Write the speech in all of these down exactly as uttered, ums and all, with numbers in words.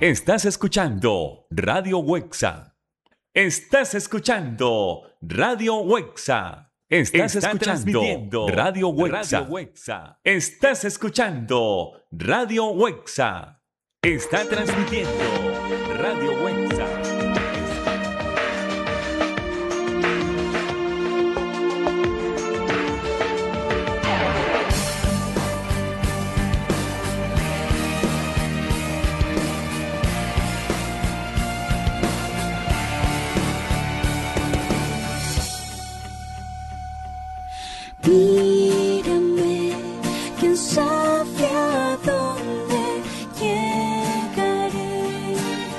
Estás escuchando Radio Wexa. Estás escuchando Radio Wexa. Estás Está escuchando Radio Wexa. Radio Wexa. Estás escuchando Radio Wexa. Está transmitiendo Radio Wexa. Mírame, quién sabe a dónde llegaré.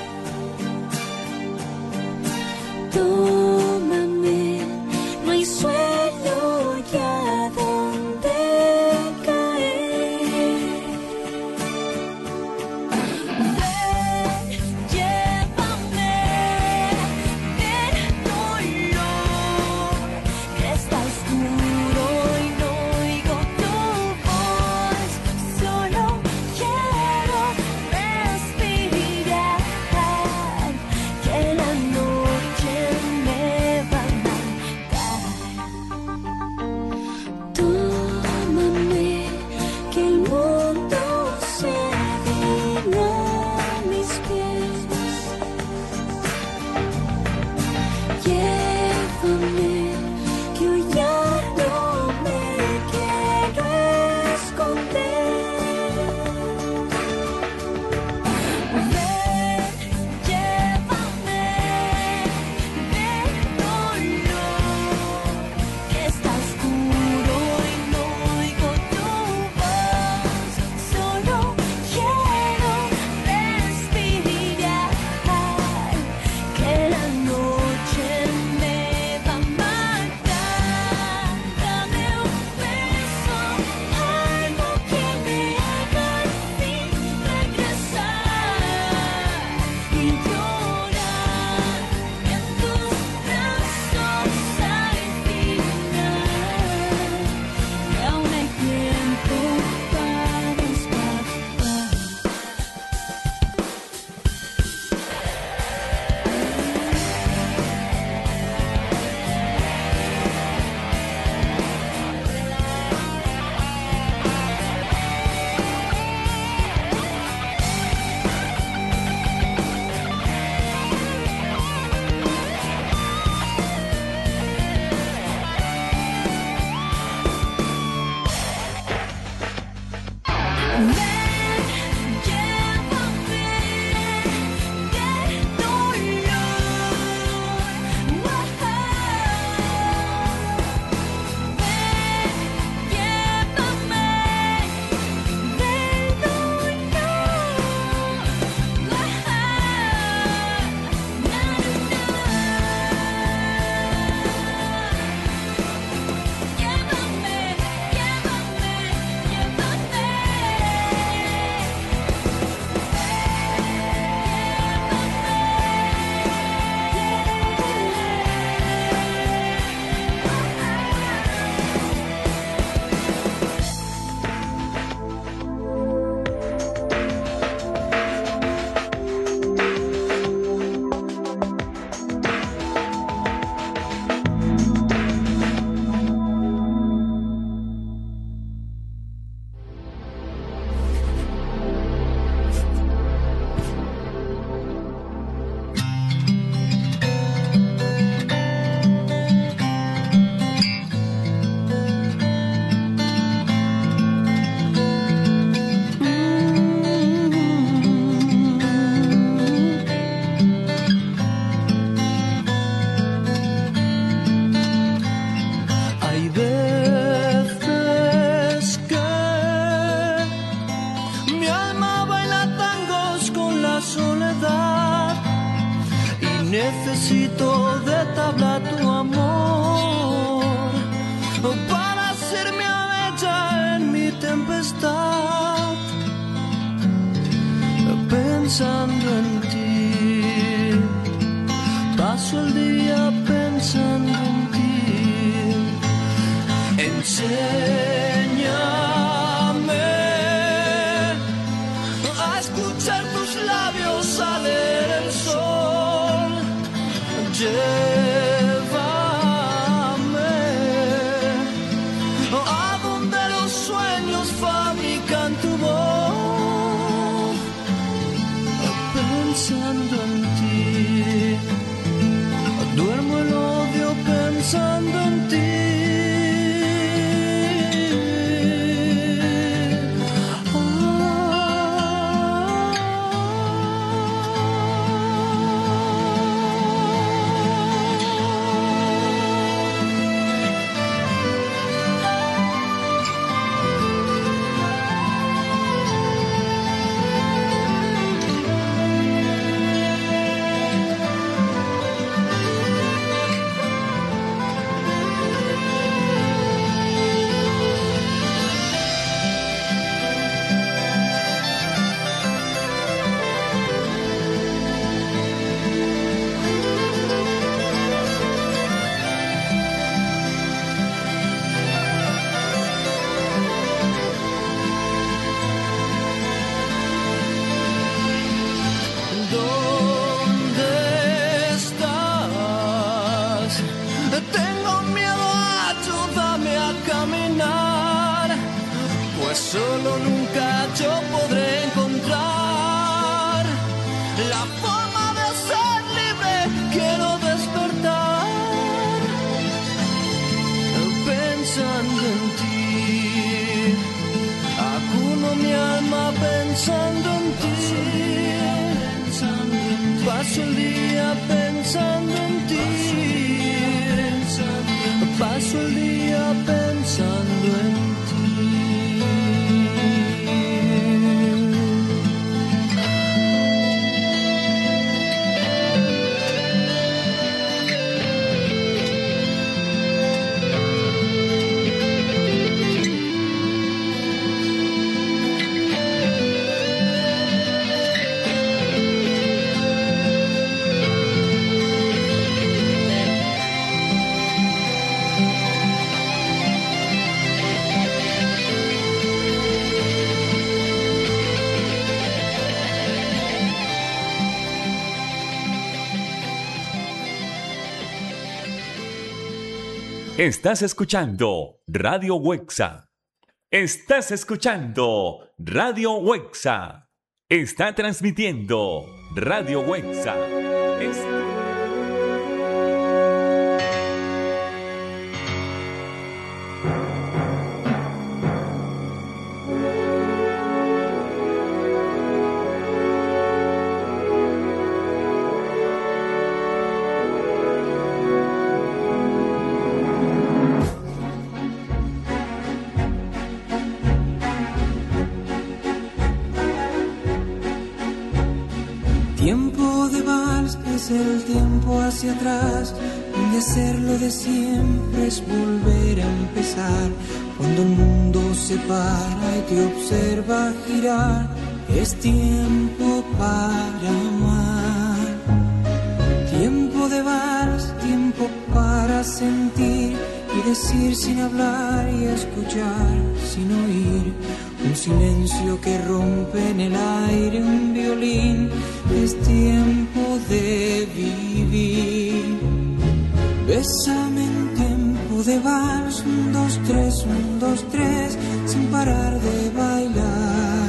Tómame, no hay suelo ya donde caer. Ven, llévame del dolor que está oscuro. Necesito de tabla tu amor para hacerme bella en mi tempestad, pensando en ti, paso el día pensando en ti. Enséñame a escuchar tus labios labios sale el sol. Llévame a donde los sueños fabrican tu voz, pensando en ti. Duermo el odio pensando en ti. Solo nunca yo podré encontrar la forma de ser libre. Quiero despertar pensando en ti. Acuno mi alma pensando en ti. Paso el día pensando en ti. Paso el día pensando en ti. Estás escuchando Radio Wexa. Estás escuchando Radio Wexa. Está transmitiendo Radio Wexa. Es... Tiempo de vals es el tiempo hacia atrás, donde hacerlo de siempre es volver a empezar. Cuando el mundo se para y te observa girar, es tiempo para amar. Tiempo de vals, tiempo para sentir y decir sin hablar y escuchar sin oír. Un silencio que rompe en el aire un violín. Es tiempo de vivir. Bésame en tiempo de vals, un, dos, tres, un, dos, tres, sin parar de bailar.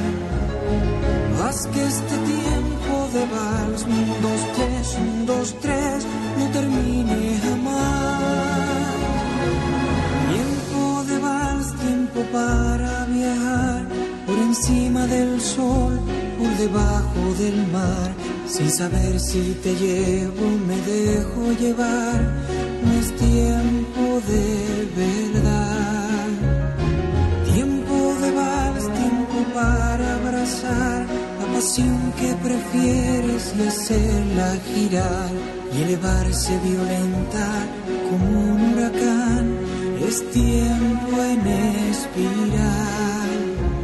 Haz que este tiempo de vals, un, dos, tres, un, dos, tres, no termine jamás. Tiempo de vals, tiempo para viajar por encima del sol, por debajo del mar, sin saber si te llevo, me dejo llevar. No es tiempo de verdad. Tiempo de vals, tiempo para abrazar la pasión que prefieres y hacerla girar y elevarse violenta como un huracán. Es tiempo en espiral.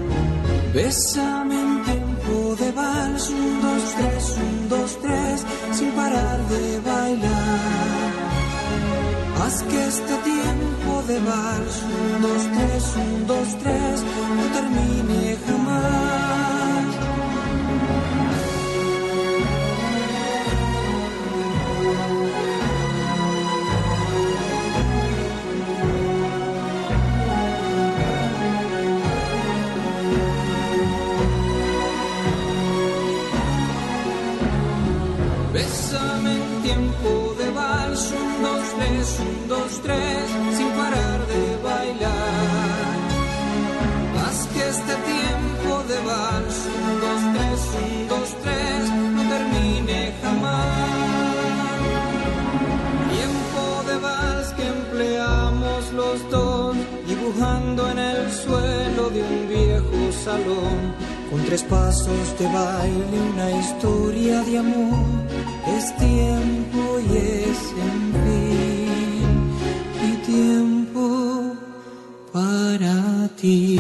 Bésame en tiempo de vals, un, dos, tres, un, dos, tres, sin parar de bailar. Haz que este tiempo de vals, un, dos, tres, un, dos, tres, no termine jamás. Bésame en tiempo de vals, un, dos, tres, un, dos, tres, sin parar de bailar. Haz que este tiempo de vals, un, dos, tres, un, dos, tres, no termine jamás. Tiempo de vals que empleamos los dos, dibujando en el suelo de un viejo salón, con tres pasos de baile, una historia de amor. Es tiempo y es en fin, y tiempo para ti.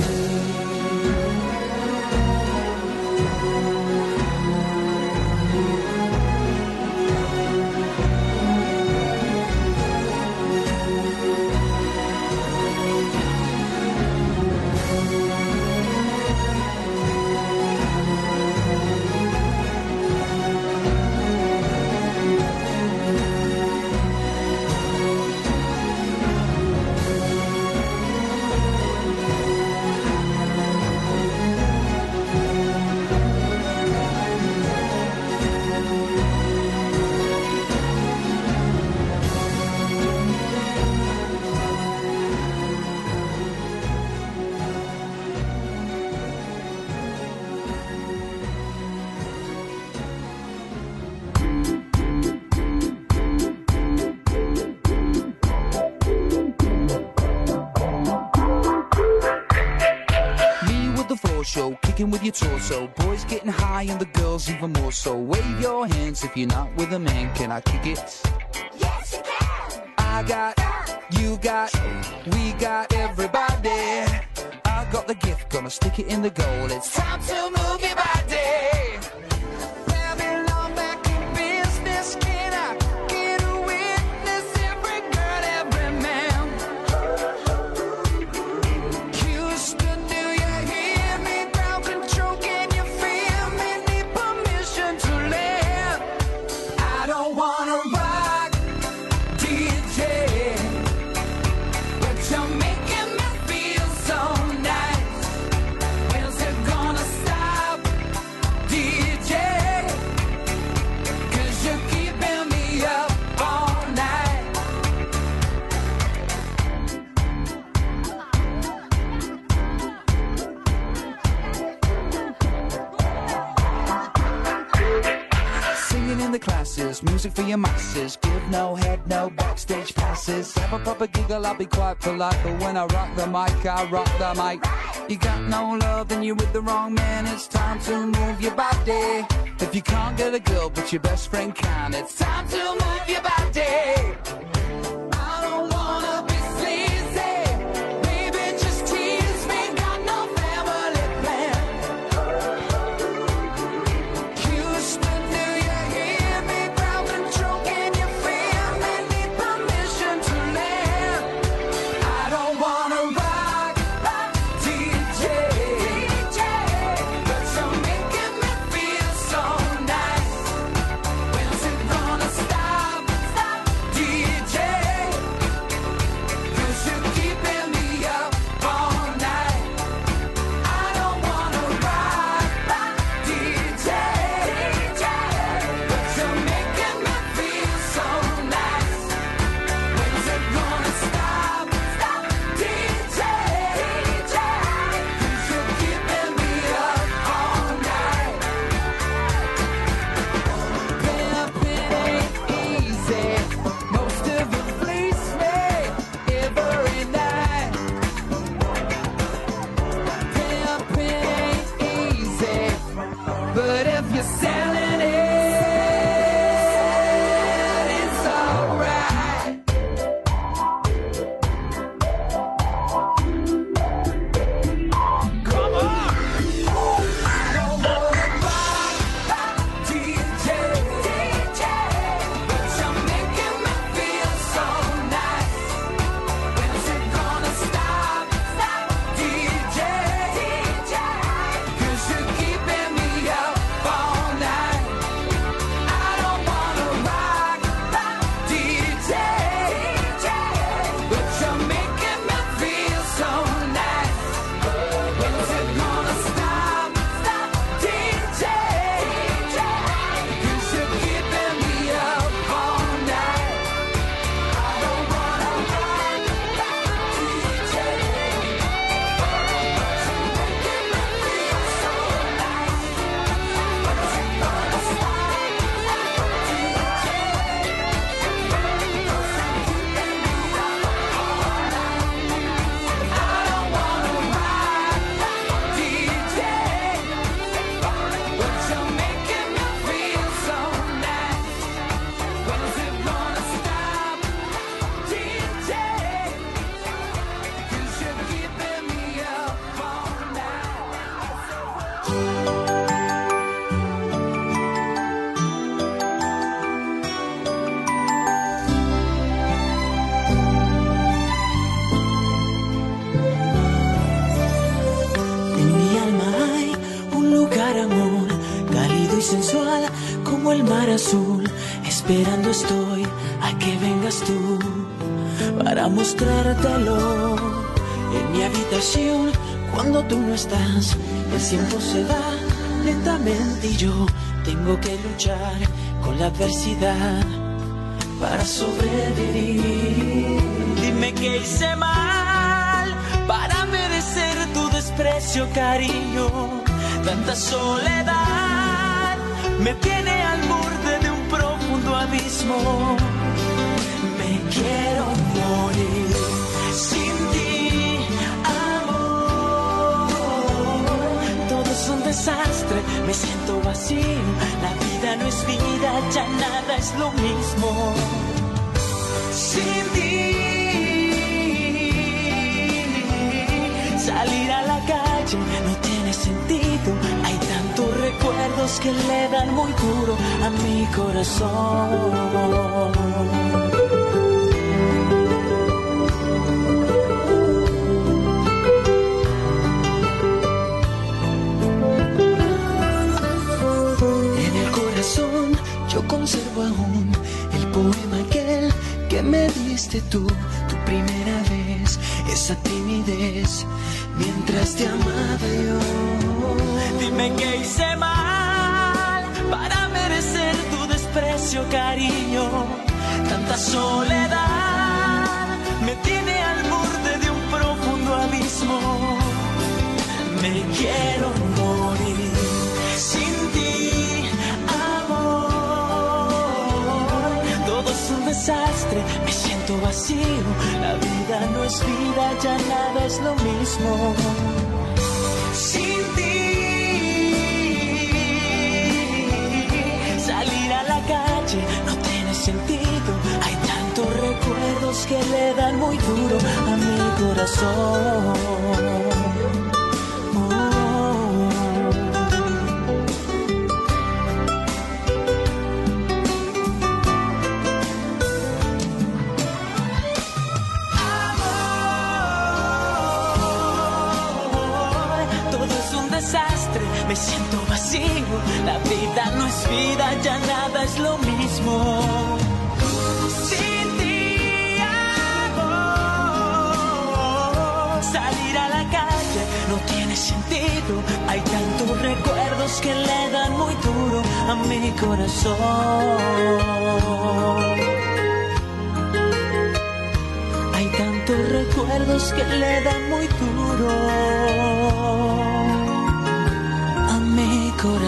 Show, kicking with your torso. Boys getting high and the girls even more so. Wave your hands if you're not with a man. Can I kick it? Yes, you can. I got, you got, we got everybody. I got the gift, gonna stick it in the goal. It's time to move your body. Babylon back in business. Can I get a witness? Every girl, every man. Houston, do you hear me? Ground control, can you feel me? Need permission to land. I don't wanna rock, D J, but you're making me feel so nice. When's it gonna stop, D J? 'Cause you're keeping me up all night. Singing in the classes, music for your masses. Give no head, no backstage passes. Have a proper giggle, I'll be quite polite. But when I rock the mic, I rock the mic. You got no love, then you're with the wrong man. It's time to move your body. If you can't get a girl, but your best friend can, it's time to move your body. I don't wanna be sleazy. Baby, just tease me. Got no family plan. Houston, do you hear me? Ground control, can you feel me? Need permission to land. I don't wanna rock, D J, but you're making me feel so nice. When's it gonna stop, D J? igual como el mar azul. Esperando estoy a que vengas tú para mostrártelo. En mi habitación, cuando tú no estás, el tiempo se va lentamente y yo tengo que luchar con la adversidad para sobrevivir. Dime qué hice mal para merecer tu desprecio, cariño. Tanta soledad me tiene al borde de un profundo abismo. Me quiero morir sin ti, amor. Todo es un desastre, me siento vacío. La vida no es vida, ya nada es lo mismo sin ti. Salir a la calle no tiene sentido. Hay tantos recuerdos que le dan muy duro a mi corazón. En el corazón yo conservo aún el poema aquel que me diste tú, tu primera vez, esa timidez mientras te amaba yo. Dime qué hice mal para merecer tu desprecio, cariño. Tanta soledad me tiene al borde de un profundo abismo. Me quiero morir sin ti, amor. Todo es un desastre, me siento vacío. La vida no es vida, ya nada es lo mismo sin ti. Salir a la calle no tiene sentido. Hay tantos recuerdos que le dan muy duro a mi corazón. Me siento vacío, la vida no es vida, ya nada es lo mismo sin ti, amor. Salir a la calle no tiene sentido. Hay tantos recuerdos que le dan muy duro a mi corazón. Hay tantos recuerdos que le dan muy duro mi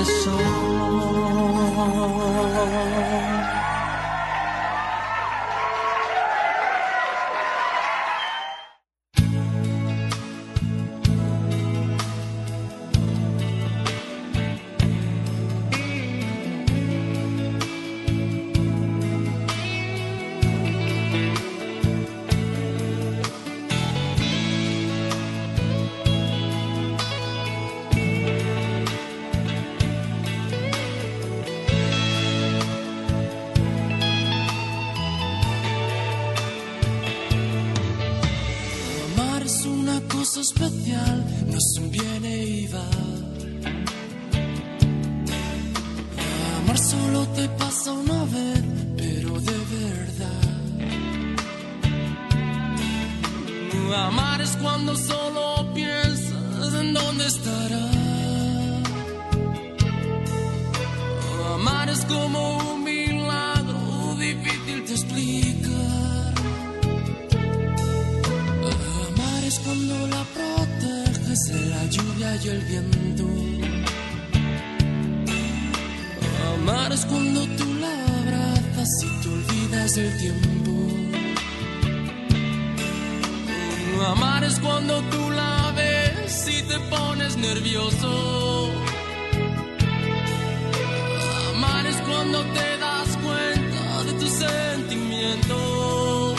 corazón. Especial, no es un viene y va. Amar solo te pasa una vez, pero de verdad. Amar es cuando solo piensas en dónde estará. Amar es como un milagro difícil de explicar. Es cuando la proteges de la lluvia y el viento. Amar es cuando tú la abrazas y te olvidas del tiempo. Amar es cuando tú la ves y te pones nervioso. Amar es cuando te das cuenta de tus sentimientos.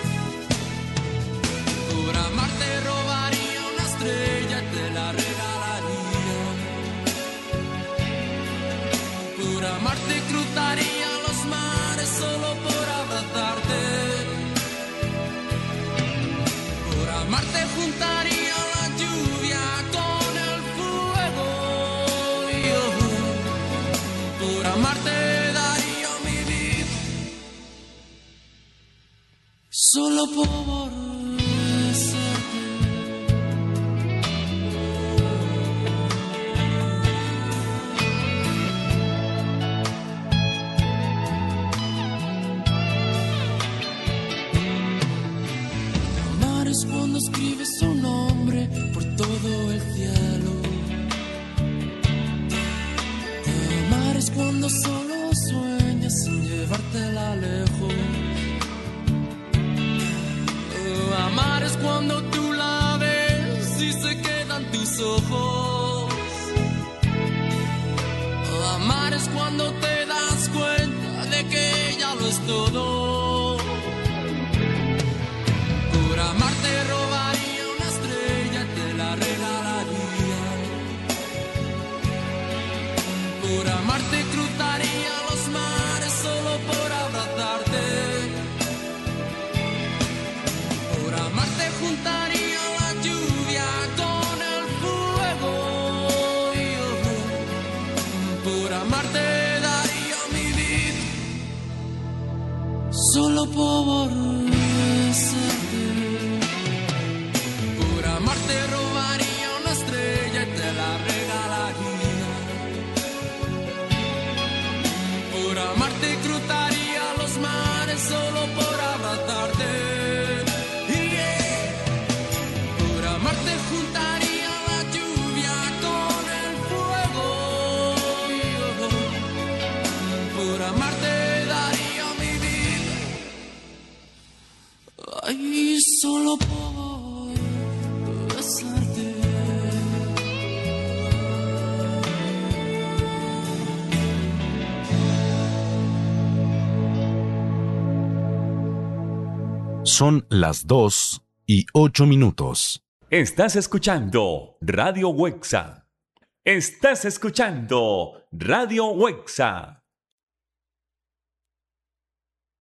Por amar te robaría una estrella y te la regalaría. Por amar te cruzaría los mares solo por abrazarte. Por amar te juntaría la lluvia con el fuego. Y yo, por amar amarte daría mi vida, solo por besarte. Amar es cuando escribes su nombre por todo el cielo. Amar es cuando solo sueñas sin llevártela lejos. Amar es cuando tú la ves y se quedan tus ojos. Amar es cuando te das cuenta de que ella lo es todo. Por amarte robaría una estrella y te la regalaría. Por amarte cruzaría los mares solo por abrazarte. Por amarte juntaría la lluvia con el fuego. Y yo, por amarte daría mi vida, solo por besarte. Por amarte robaría una estrella y te la regalaría. Por amarte cruzaría los mares solo por abrazarte. Yeah. Por amarte juntaría la lluvia con el fuego. Yeah. Por amarte daría mi vida, ay, solo por besarte. Son las dos y ocho minutos. Estás escuchando Radio Wexa. Estás escuchando Radio Wexa.